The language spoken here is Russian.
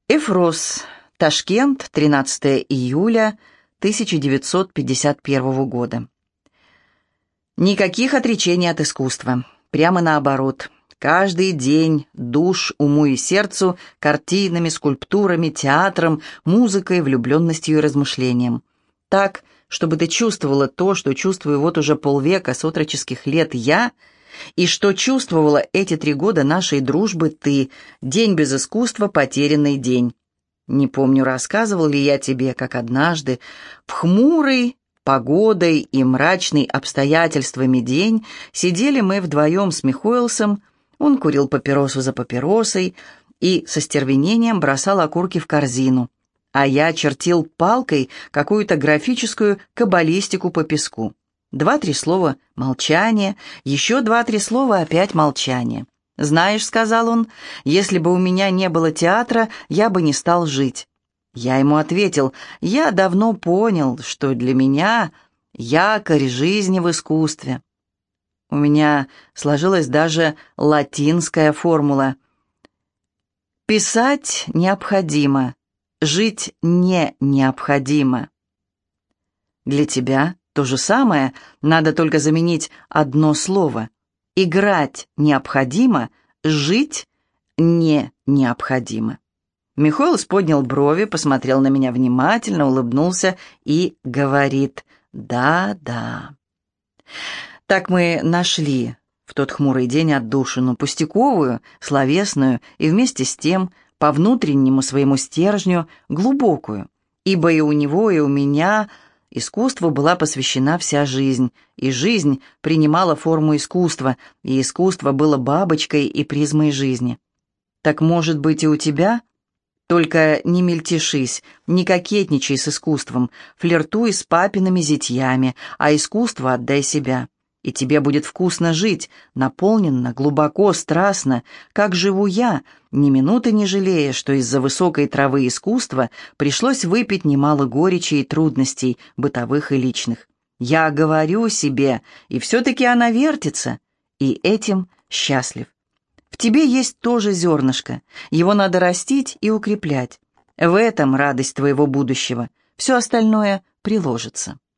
Эфрос, Ташкент, 13 июля 1951 года. Никаких отречений от искусства. Прямо наоборот. Каждый день душ уму и сердцу картинами, скульптурами, театром, музыкой, влюбленностью и размышлением. Так, чтобы ты чувствовала то, что чувствую вот уже полвека с отроческих лет я, и что чувствовала эти 3 года нашей дружбы ты, день без искусства, потерянный день. Не помню, рассказывал ли я тебе, как однажды в хмурый погодой и мрачный обстоятельствами день сидели мы вдвоем с Михоэлсом, он курил папиросу за папиросой и со стервенением бросал окурки в корзину, а я чертил палкой какую-то графическую каббалистику по песку. 2-3 слова молчание, еще 2-3 слова опять молчание. «Знаешь, — сказал он, — если бы у меня не было театра, я бы не стал жить». Я ему ответил: «Я давно понял, что для меня якорь жизни в искусстве». У меня сложилась даже латинская формула. «Писать необходимо, жить не необходимо». Для тебя то же самое, надо только заменить одно слово. Играть необходимо, жить не необходимо. Михоэлс поднял брови, посмотрел на меня внимательно, улыбнулся и говорит: «Да, да». Так мы нашли в тот хмурый день отдушину, пустяковую, словесную и вместе с тем, по внутреннему своему стержню, глубокую, ибо и у него, и у меня искусству была посвящена вся жизнь, и жизнь принимала форму искусства, и искусство было бабочкой и призмой жизни. Так, может быть, и у тебя? Только не мельтешись, не кокетничай с искусством, флиртуй с папиными зятьями, а искусству отдай себя. И тебе будет вкусно жить, наполненно, глубоко, страстно, как живу я, ни минуты не жалея, что из-за высокой травы искусства пришлось выпить немало горечи и трудностей, бытовых и личных. Я говорю себе, и все-таки она вертится, и этим счастлив. В тебе есть тоже зернышко, его надо растить и укреплять. В этом радость твоего будущего, все остальное приложится.